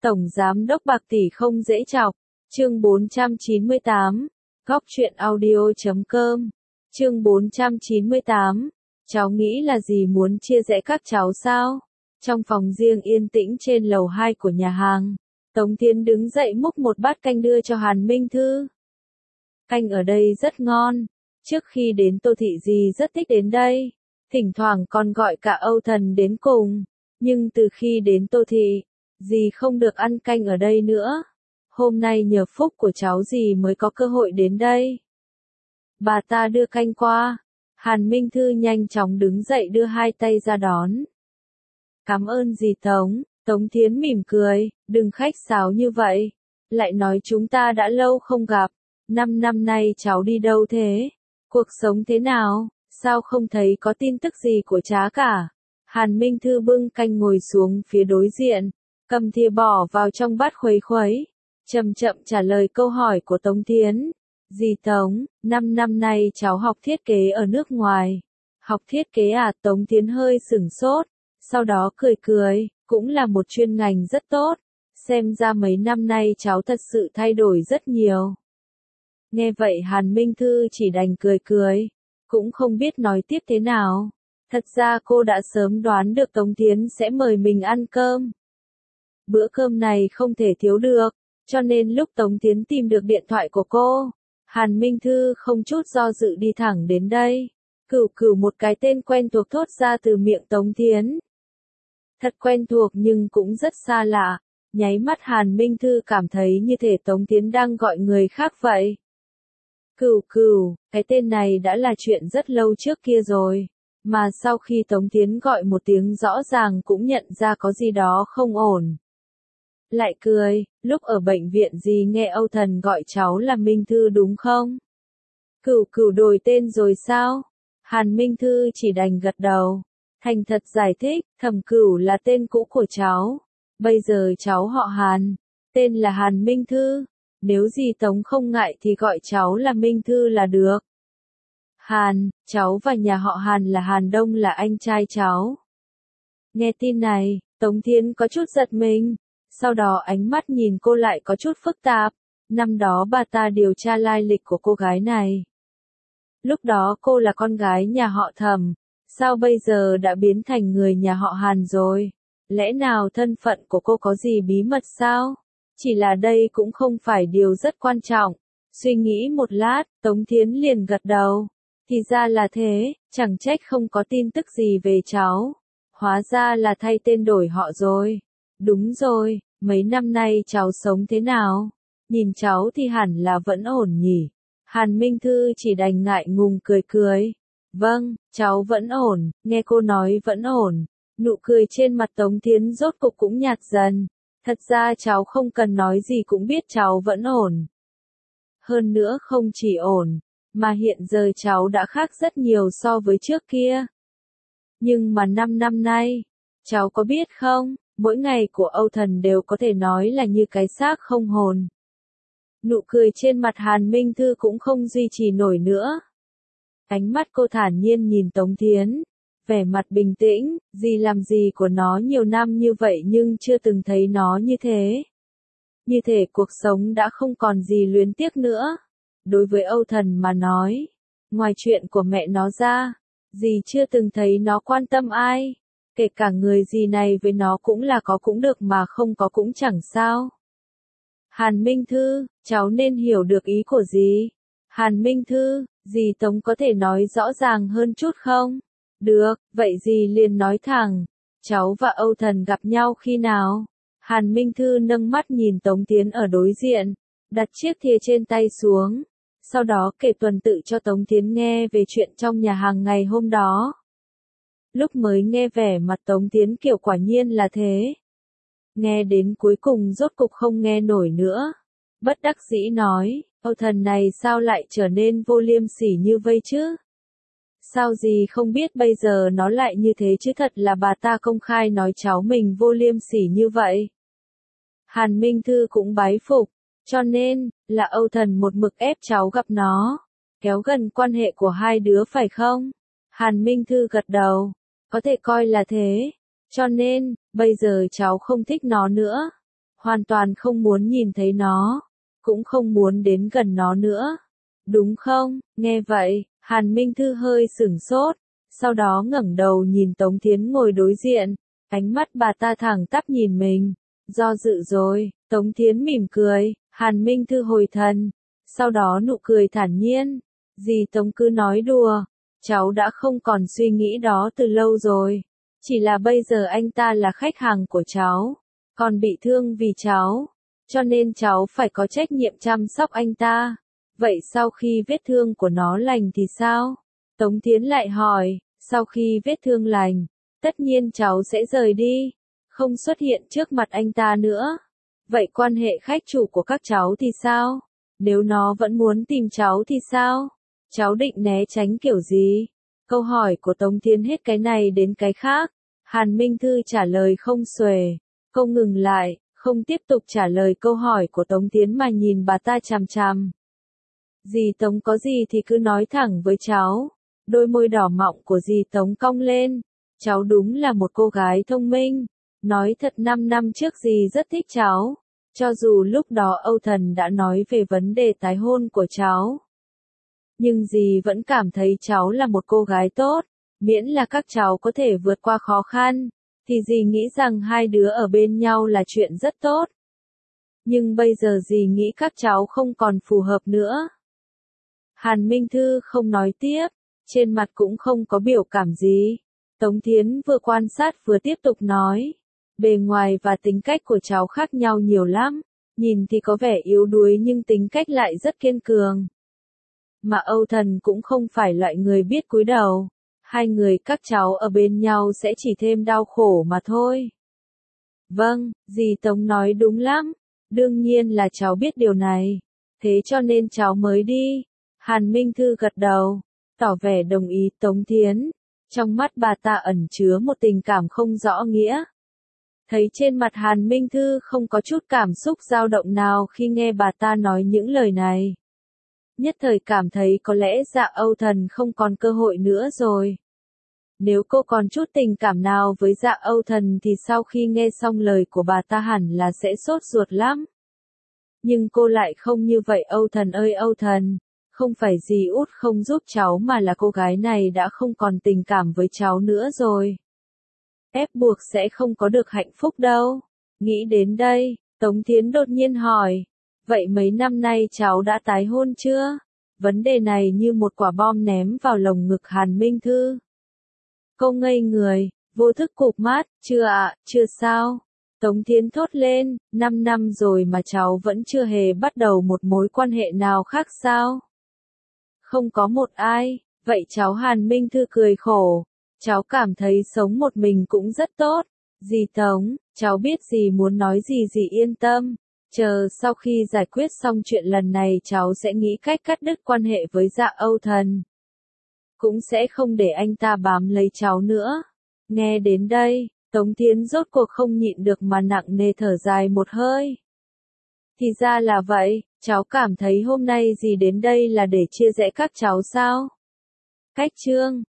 Tổng Giám đốc bạc tỷ không dễ chọc. Chương 498. Góc truyện audio.com. Chương 498. Cháu nghĩ là gì muốn chia rẽ các cháu sao? Trong phòng riêng yên tĩnh trên lầu 2 của nhà hàng, Tống Thiến đứng dậy múc một bát canh đưa cho Hàn Minh Thư. Canh ở đây rất ngon. Trước khi đến Tô Thị dì rất thích đến đây. Thỉnh thoảng còn gọi cả Âu Thần đến cùng. Nhưng từ khi đến Tô Thị, dì không được ăn canh ở đây nữa. Hôm nay nhờ phúc của cháu dì mới có cơ hội đến đây. Bà ta đưa canh qua. Hàn Minh Thư nhanh chóng đứng dậy đưa hai tay ra đón. Cảm ơn dì Tống. Tống Thiến mỉm cười, đừng khách sáo như vậy. Lại nói chúng ta đã lâu không gặp. 5 năm nay cháu đi đâu thế? Cuộc sống thế nào? Sao không thấy có tin tức gì của cháu cả? Hàn Minh Thư bưng canh ngồi xuống phía đối diện, cầm thìa bỏ vào trong bát khuấy khuấy, chậm chậm trả lời câu hỏi của Tống Thiến. Dì Tống, 5 năm nay cháu học thiết kế ở nước ngoài. Học thiết kế à? Tống Thiến hơi sửng sốt, sau đó cười cười, cũng là một chuyên ngành rất tốt. Xem ra mấy năm nay cháu thật sự thay đổi rất nhiều. Nghe vậy Hàn Minh Thư chỉ đành cười cười, cũng không biết nói tiếp thế nào. Thật ra cô đã sớm đoán được Tống Thiến sẽ mời mình ăn cơm. Bữa cơm này không thể thiếu được, cho nên lúc Tống Thiến tìm được điện thoại của cô, Hàn Minh Thư không chút do dự đi thẳng đến đây. Cửu Cửu, một cái tên quen thuộc thốt ra từ miệng Tống Thiến. Thật quen thuộc nhưng cũng rất xa lạ, nháy mắt Hàn Minh Thư cảm thấy như thể Tống Thiến đang gọi người khác vậy. Cửu Cửu, cái tên này đã là chuyện rất lâu trước kia rồi, mà sau khi Tống Thiến gọi một tiếng rõ ràng cũng nhận ra có gì đó không ổn. Lại cười, lúc ở bệnh viện dì nghe Âu Thần gọi cháu là Minh Thư đúng không? Cửu Cửu đổi tên rồi sao? Hàn Minh Thư chỉ đành gật đầu, thành thật giải thích, Thẩm Cửu là tên cũ của cháu. Bây giờ cháu họ Hàn, tên là Hàn Minh Thư. Nếu dì Tống không ngại thì gọi cháu là Minh Thư là được. Hàn, cháu và nhà họ Hàn là Hàn Đông là anh trai cháu. Nghe tin này, Tống Thiến có chút giật mình, sau đó ánh mắt nhìn cô lại có chút phức tạp. Năm đó bà ta điều tra lai lịch của cô gái này. Lúc đó cô là con gái nhà họ Thẩm, sao bây giờ đã biến thành người nhà họ Hàn rồi? Lẽ nào thân phận của cô có gì bí mật sao? Chỉ là đây cũng không phải điều rất quan trọng. Suy nghĩ một lát, Tống Thiến liền gật đầu. Thì ra là thế, chẳng trách không có tin tức gì về cháu. Hóa ra là thay tên đổi họ rồi. Đúng rồi, mấy năm nay cháu sống thế nào? Nhìn cháu thì hẳn là vẫn ổn nhỉ? Hàn Minh Thư chỉ đành ngại ngùng cười cười. Vâng, cháu vẫn ổn. Nghe cô nói vẫn ổn, nụ cười trên mặt Tống Thiến rốt cục cũng nhạt dần. Thật ra cháu không cần nói gì cũng biết cháu vẫn ổn. Hơn nữa không chỉ ổn, mà hiện giờ cháu đã khác rất nhiều so với trước kia. Nhưng mà 5 năm nay, cháu có biết không, mỗi ngày của Âu Thần đều có thể nói là như cái xác không hồn. Nụ cười trên mặt Hàn Minh Thư cũng không duy trì nổi nữa. Ánh mắt cô thản nhiên nhìn Tống Thiến, vẻ mặt bình tĩnh, dì làm gì của nó nhiều năm như vậy nhưng chưa từng thấy nó như thế. Như thể cuộc sống đã không còn gì luyến tiếc nữa. Đối với Âu Thần mà nói, ngoài chuyện của mẹ nó ra, dì chưa từng thấy nó quan tâm ai. Kể cả người dì này với nó cũng là có cũng được mà không có cũng chẳng sao. Hàn Minh Thư, cháu nên hiểu được ý của dì. Hàn Minh Thư, dì Tống có thể nói rõ ràng hơn chút không? Được, vậy dì liền nói thẳng. Cháu và Âu Thần gặp nhau khi nào? Hàn Minh Thư nâng mắt nhìn Tống Thiến ở đối diện, đặt chiếc thìa trên tay xuống. Sau đó kể tuần tự cho Tống Thiến nghe về chuyện trong nhà hàng ngày hôm đó. Lúc mới nghe vẻ mặt Tống Thiến kiểu quả nhiên là thế. Nghe đến cuối cùng rốt cục không nghe nổi nữa. Bất đắc dĩ nói, Âu Thần này sao lại trở nên vô liêm sỉ như vây chứ? Sao gì không biết bây giờ nó lại như thế chứ, thật là bà ta công khai nói cháu mình vô liêm sỉ như vậy. Hàn Minh Thư cũng bái phục, cho nên, là Âu Thần một mực ép cháu gặp nó, kéo gần quan hệ của hai đứa phải không? Hàn Minh Thư gật đầu, có thể coi là thế, cho nên, bây giờ cháu không thích nó nữa. hoàn toàn không muốn nhìn thấy nó, cũng không muốn đến gần nó nữa. Đúng không? Nghe vậy, Hàn Minh Thư hơi sửng sốt, sau đó ngẩng đầu nhìn Tống Thiến ngồi đối diện, ánh mắt bà ta thẳng tắp nhìn mình. Do dự rồi, Tống Thiến mỉm cười, Hàn Minh Thư hồi thần, sau đó nụ cười thản nhiên. Dì Tống cứ nói đùa, cháu đã không còn suy nghĩ đó từ lâu rồi. Chỉ là bây giờ anh ta là khách hàng của cháu, còn bị thương vì cháu, cho nên cháu phải có trách nhiệm chăm sóc anh ta. Vậy sau khi vết thương của nó lành thì sao? Tống Thiến lại hỏi, sau khi vết thương lành, tất nhiên cháu sẽ rời đi, không xuất hiện trước mặt anh ta nữa. Vậy quan hệ khách chủ của các cháu thì sao? Nếu nó vẫn muốn tìm cháu thì sao? Cháu định né tránh kiểu gì? Câu hỏi của Tống Thiến hết cái này đến cái khác. Hàn Minh Thư trả lời không xuề. Câu ngừng lại, không tiếp tục trả lời câu hỏi của Tống Thiến mà nhìn bà ta chằm chằm. Dì Tống có gì thì cứ nói thẳng với cháu. Đôi môi đỏ mọng của dì Tống cong lên. Cháu đúng là một cô gái thông minh. Nói thật 5 năm trước dì rất thích cháu. Cho dù lúc đó Âu Thần đã nói về vấn đề tái hôn của cháu. Nhưng dì vẫn cảm thấy cháu là một cô gái tốt. Miễn là các cháu có thể vượt qua khó khăn, thì dì nghĩ rằng hai đứa ở bên nhau là chuyện rất tốt. Nhưng bây giờ dì nghĩ các cháu không còn phù hợp nữa. Hàn Minh Thư không nói tiếp, trên mặt cũng không có biểu cảm gì. Tống Thiến vừa quan sát vừa tiếp tục nói. Bề ngoài và tính cách của cháu khác nhau nhiều lắm. Nhìn thì có vẻ yếu đuối nhưng tính cách lại rất kiên cường. Mà Âu Thần cũng không phải loại người biết cúi đầu. Hai người các cháu ở bên nhau sẽ chỉ thêm đau khổ mà thôi. Vâng, dì Tống nói đúng lắm. Đương nhiên là cháu biết điều này. Thế cho nên cháu mới đi. Hàn Minh Thư gật đầu, tỏ vẻ đồng ý Tống Thiến. Trong mắt bà ta ẩn chứa một tình cảm không rõ nghĩa. Thấy trên mặt Hàn Minh Thư không có chút cảm xúc dao động nào khi nghe bà ta nói những lời này. Nhất thời cảm thấy có lẽ Dạ Âu Thần không còn cơ hội nữa rồi. Nếu cô còn chút tình cảm nào với Dạ Âu Thần thì sau khi nghe xong lời của bà ta hẳn là sẽ sốt ruột lắm. Nhưng cô lại không như vậy. Âu Thần ơi Âu Thần, không phải dì út không giúp cháu mà là cô gái này đã không còn tình cảm với cháu nữa rồi. Ép buộc sẽ không có được hạnh phúc đâu. Nghĩ đến đây, Tống Thiến đột nhiên hỏi, vậy mấy năm nay cháu đã tái hôn chưa? Vấn đề này như một quả bom ném vào lồng ngực Hàn Minh Thư. Cô ngây người, vô thức cụp mắt, chưa ạ, chưa sao. Tống Thiến thốt lên, 5 năm rồi mà cháu vẫn chưa hề bắt đầu một mối quan hệ nào khác sao? Không có một ai, vậy cháu Hàn Minh Thư cười khổ. Cháu cảm thấy sống một mình cũng rất tốt. Dì Tống, cháu biết dì muốn nói gì dì yên tâm. Chờ sau khi giải quyết xong chuyện lần này cháu sẽ nghĩ cách cắt đứt quan hệ với Dạ Âu Thần. Cũng sẽ không để anh ta bám lấy cháu nữa. Nghe đến đây, Tống Thiến rốt cuộc không nhịn được mà nặng nề thở dài một hơi. Thì ra là vậy, cháu cảm thấy hôm nay dì đến đây là để chia rẽ các cháu sao? Cách chương